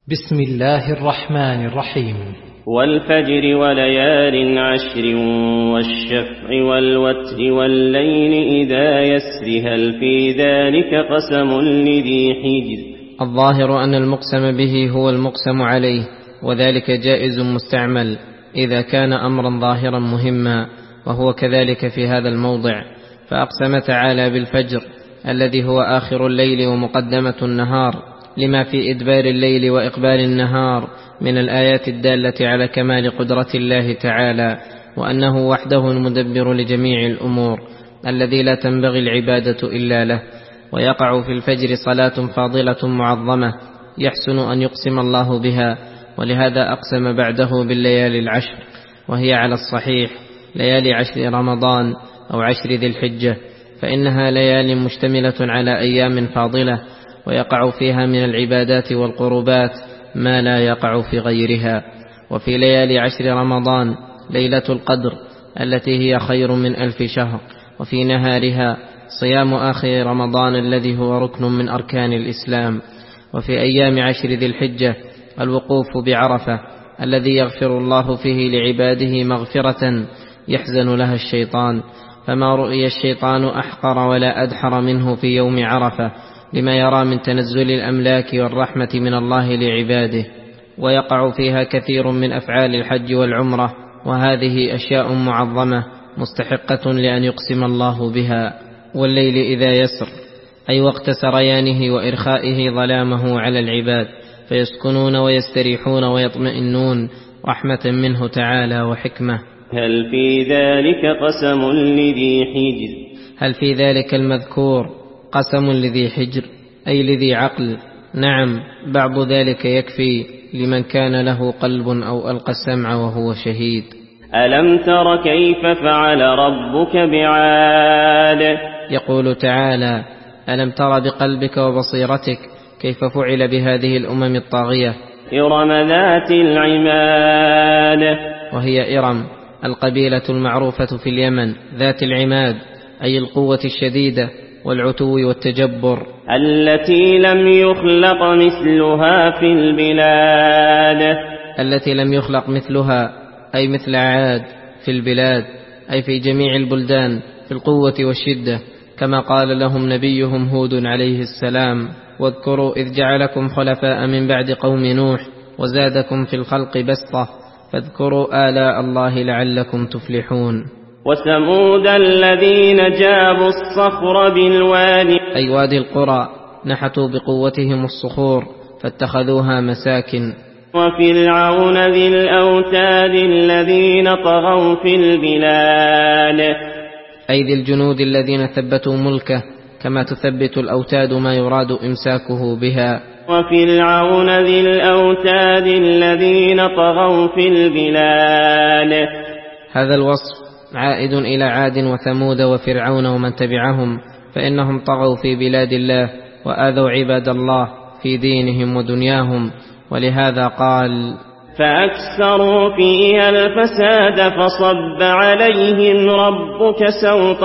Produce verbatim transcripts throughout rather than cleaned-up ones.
بسم الله الرحمن الرحيم. والفجر وليال عشر والشفع والوتر والليل إذا يسر هل في ذلك قسم لذي حجر. الظاهر أن المقسم به هو المقسم عليه، وذلك جائز مستعمل إذا كان أمرا ظاهرا مهما، وهو كذلك في هذا الموضع. فأقسم تعالى بالفجر الذي هو آخر الليل ومقدمة النهار، لما في إدبار الليل وإقبال النهار من الآيات الدالة على كمال قدرة الله تعالى، وأنه وحده المدبر لجميع الأمور الذي لا تنبغي العبادة إلا له. ويقع في الفجر صلاة فاضلة معظمة يحسن أن يقسم الله بها، ولهذا أقسم بعده بالليالي العشر، وهي على الصحيح ليالي عشر رمضان أو عشر ذي الحجة، فإنها ليال مشتملة على أيام فاضلة، ويقع فيها من العبادات والقربات ما لا يقع في غيرها. وفي ليالي عشر رمضان ليلة القدر التي هي خير من ألف شهر، وفي نهارها صيام آخر رمضان الذي هو ركن من أركان الإسلام. وفي أيام عشر ذي الحجة الوقوف بعرفة الذي يغفر الله فيه لعباده مغفرة يحزن لها الشيطان، فما رؤي الشيطان أحقر ولا أدحر منه في يوم عرفة، لما يرى من تنزل الأملاك والرحمة من الله لعباده. ويقع فيها كثير من أفعال الحج والعمرة، وهذه أشياء معظمة مستحقة لأن يقسم الله بها. والليل إذا يسر أي وقت سريانه وإرخائه ظلامه على العباد، فيسكنون ويستريحون ويطمئنون رحمة منه تعالى وحكمة. هل في ذلك قسم لذي حجر. هل في ذلك المذكور قسم لذي حجر أي لذي عقل؟ نعم، بعض ذلك يكفي لمن كان له قلب أو ألقى السمع وهو شهيد. ألم تر كيف فعل ربك بعاد. يقول تعالى: ألم تر بقلبك وبصيرتك كيف فعل بهذه الأمم الطاغية. إرم ذات العماد. وهي إرم القبيلة المعروفة في اليمن ذات العماد، أي القوة الشديدة والعتو والتجبر، التي لم يخلق مثلها في البلاد. التي لم يخلق مثلها أي مثل عاد في البلاد، أي في جميع البلدان في القوة والشدة، كما قال لهم نبيهم هود عليه السلام: واذكروا إذ جعلكم خلفاء من بعد قوم نوح وزادكم في الخلق بسطة فاذكروا آلاء الله لعلكم تفلحون. وثمود الذين جابوا الصخر بالوادي، أي وادي القرى، نحتوا بقوتهم الصخور فاتخذوها مساكن. وفرعون ذي الأوتاد الذين طغوا في البلاد، أي ذي الجنود الذين ثبتوا ملكه كما تثبت الأوتاد ما يراد إمساكه بها. وفرعون ذي الأوتاد الذين طغوا في البلاد. هذا الوصف عائد إلى عاد وثمود وفرعون ومن تبعهم، فإنهم طغوا في بلاد الله وآذوا عباد الله في دينهم ودنياهم، ولهذا قال: فأكثروا فيها الفساد فصب عليهم ربك سوط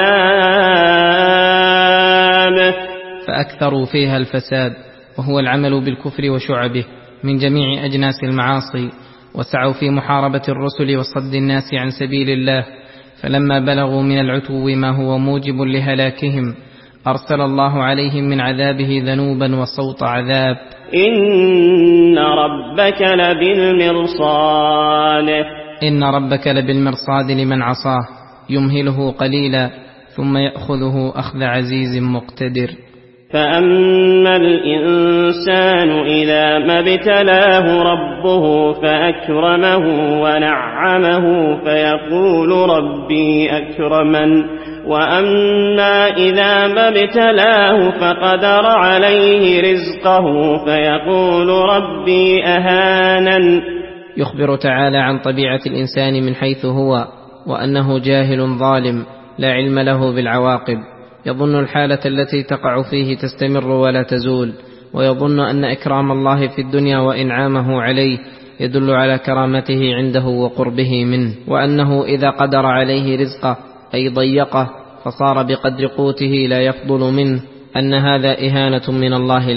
عذاب. فأكثروا فيها الفساد، وهو العمل بالكفر وشعبه من جميع أجناس المعاصي، وسعوا في محاربة الرسل وصد الناس عن سبيل الله، فلما بلغوا من العتو ما هو موجب لهلاكهم أرسل الله عليهم من عذابه ذنوبا وصوت عذاب. إن ربك لبالمرصاد. إن ربك لبالمرصاد لمن عصاه، يمهله قليلا ثم يأخذه أخذ عزيز مقتدر. فأما الإنسان إذا ما ابتلاه ربه فأكرمه ونعمه فيقول ربي أكرمن، وأما إذا ما ابتلاه فقدر عليه رزقه فيقول ربي أهانن. يخبر تعالى عن طبيعة الإنسان من حيث هو، وأنه جاهل ظالم لا علم له بالعواقب، يظن الحالة التي تقع فيه تستمر ولا تزول، ويظن أن إكرام الله في الدنيا وإنعامه عليه يدل على كرامته عنده وقربه منه، وأنه إذا قدر عليه رزقه أي ضيقه فصار بقدر قوته لا يفضل منه، أن هذا إهانة من الله له،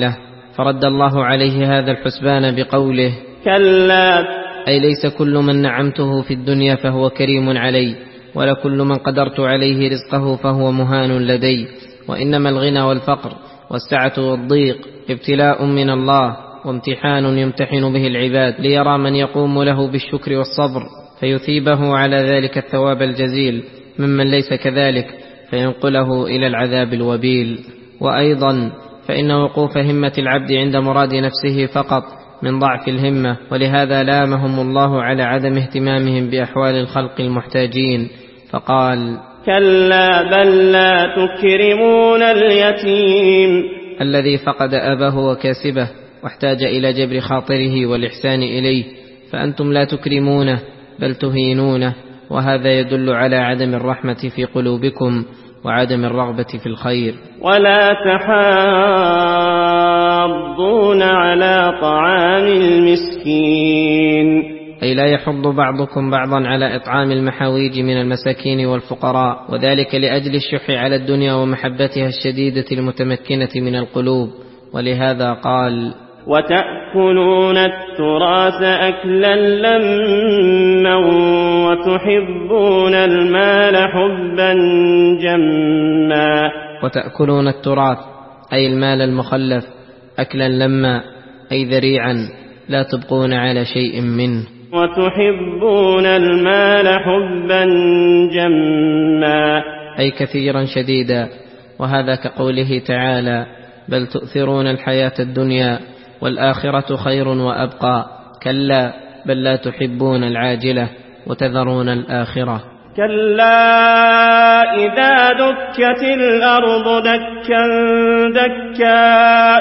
فرد الله عليه هذا الحسبان بقوله: كلا، أي ليس كل من نعمته في الدنيا فهو كريم علي، ولا كل من قدرت عليه رزقه فهو مهان لدي، وإنما الغنى والفقر والسعة والضيق ابتلاء من الله وامتحان يمتحن به العباد ليرى من يقوم له بالشكر والصبر فيثيبه على ذلك الثواب الجزيل، ممن ليس كذلك فينقله إلى العذاب الوبيل. وأيضا فإن وقوف همة العبد عند مراد نفسه فقط من ضعف الهمة، ولهذا لامهم الله على عدم اهتمامهم بأحوال الخلق المحتاجين، فقال: كلا بل لا تكرمون اليتيم الذي فقد أباه وكاسبه واحتاج إلى جبر خاطره والإحسان إليه، فأنتم لا تكرمونه بل تهينونه، وهذا يدل على عدم الرحمة في قلوبكم وعدم الرغبة في الخير. ولا تحاضون على طعام المسكين، أي لا يحض بعضكم بعضا على إطعام المحاويج من المساكين والفقراء، وذلك لأجل الشح على الدنيا ومحبتها الشديدة المتمكنة من القلوب. ولهذا قال: وتأكلون التراث أكلا لما وتحبون المال حبا جما. وتأكلون التراث أي المال المخلف أكلا لما أي ذريعا لا تبقون على شيء منه. وتحبون المال حبا جما أي كثيرا شديدا، وهذا كقوله تعالى: بل تؤثرون الحياة الدنيا والآخرة خير وأبقى، كلا بل لا تحبون العاجلة وتذرون الآخرة. كلا إذا دكت الأرض دكا دكا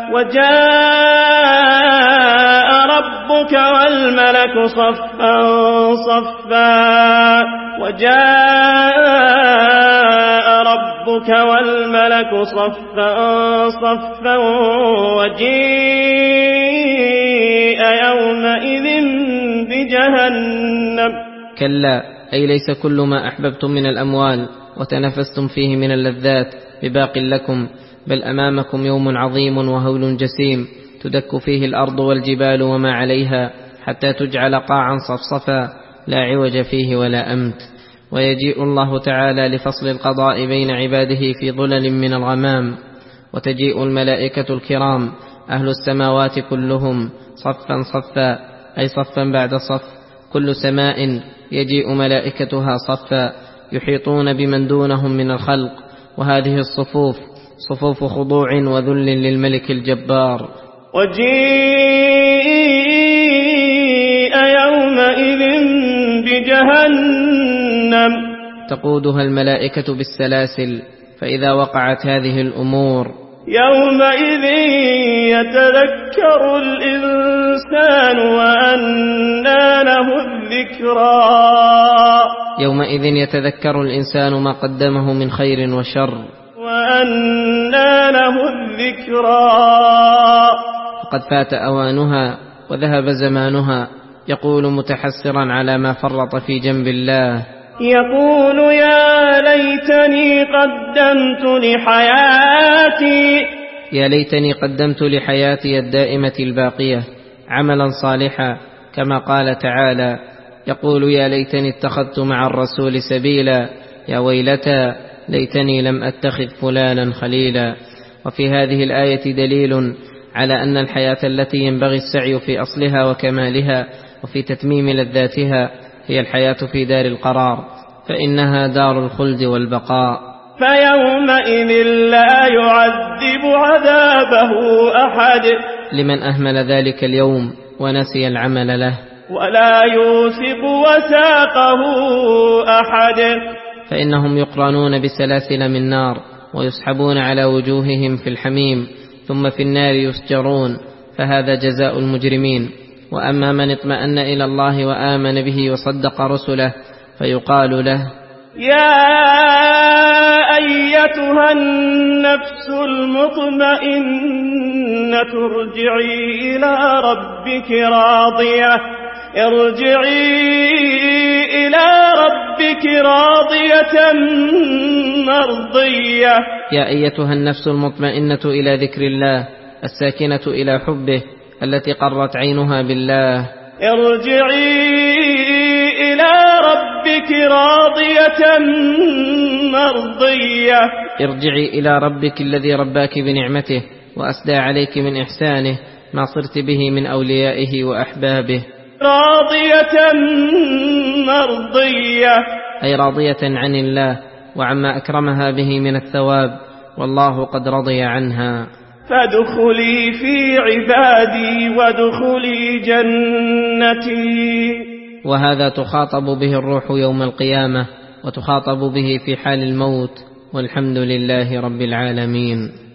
وجاء ربك والملك صفا صفا وجاء ربك والملك صفا صفا وجيء يومئذ بجهنم. كلا أي ليس كل ما أحببتم من الأموال وتنافستم فيه من اللذات بباق لكم، بل أمامكم يوم عظيم وهول جسيم تدك فيه الأرض والجبال وما عليها حتى تجعل قاعا صفصفا لا عوج فيه ولا أمت. ويجيء الله تعالى لفصل القضاء بين عباده في ظلل من الغمام، وتجيء الملائكة الكرام أهل السماوات كلهم صفا صفا أي صفا بعد صف، كل سماء يجيء ملائكتها صفا يحيطون بمن دونهم من الخلق، وهذه الصفوف صفوف خضوع وذل للملك الجبار. وجيء يومئذ بجهنم تقودها الملائكة بالسلاسل، فإذا وقعت هذه الأمور يومئذ يتذكر الإنسان وأنى له الذكرى. يومئذ يتذكر الإنسان ما قدمه من خير وشر وأنى له الذكرى. فقد فات أوانها وذهب زمانها، يقول متحسرا على ما فرط في جنب الله، يقول يا ليتني قدمت لحياتي يا ليتني قدمت لحياتي الدائمة الباقية عملا صالحا، كما قال تعالى: يقول يا ليتني اتخذت مع الرسول سبيلا، يا ويلتى ليتني لم أتخذ فلانا خليلا. وفي هذه الآية دليل على أن الحياة التي ينبغي السعي في أصلها وكمالها وفي تتميم لذاتها هي الحياة في دار القرار، فإنها دار الخلد والبقاء. فيومئذ لا يعذب عذابه أحد لمن أهمل ذلك اليوم ونسي العمل له، ولا يوثق وثاقه أحد. فإنهم يقرنون بسلاسل من نار ويسحبون على وجوههم في الحميم، ثم في النار يسجرون، فهذا جزاء المجرمين. وأما من اطمأن إلى الله وآمن به وصدق رسله فيقال له: يا أيتها النفس المطمئنة ارجعي إلى ربك راضية ارجعي إلى ربك راضية مرضية. يا أيتها النفس المطمئنة إلى ذكر الله الساكنة إلى حبه، التي قرت عينها بالله. ارجعي إلى ربك راضية مرضية. ارجعي إلى ربك الذي رباك بنعمته وأسدى عليك من إحسانه ما صرت به من أوليائه وأحبابه. راضية مرضية، أي راضية عن الله وعما أكرمها به من الثواب، والله قد رضي عنها. فادخلي في عبادي وادخلي جنتي. وهذا تخاطب به الروح يوم القيامة، وتخاطب به في حال الموت، والحمد لله رب العالمين.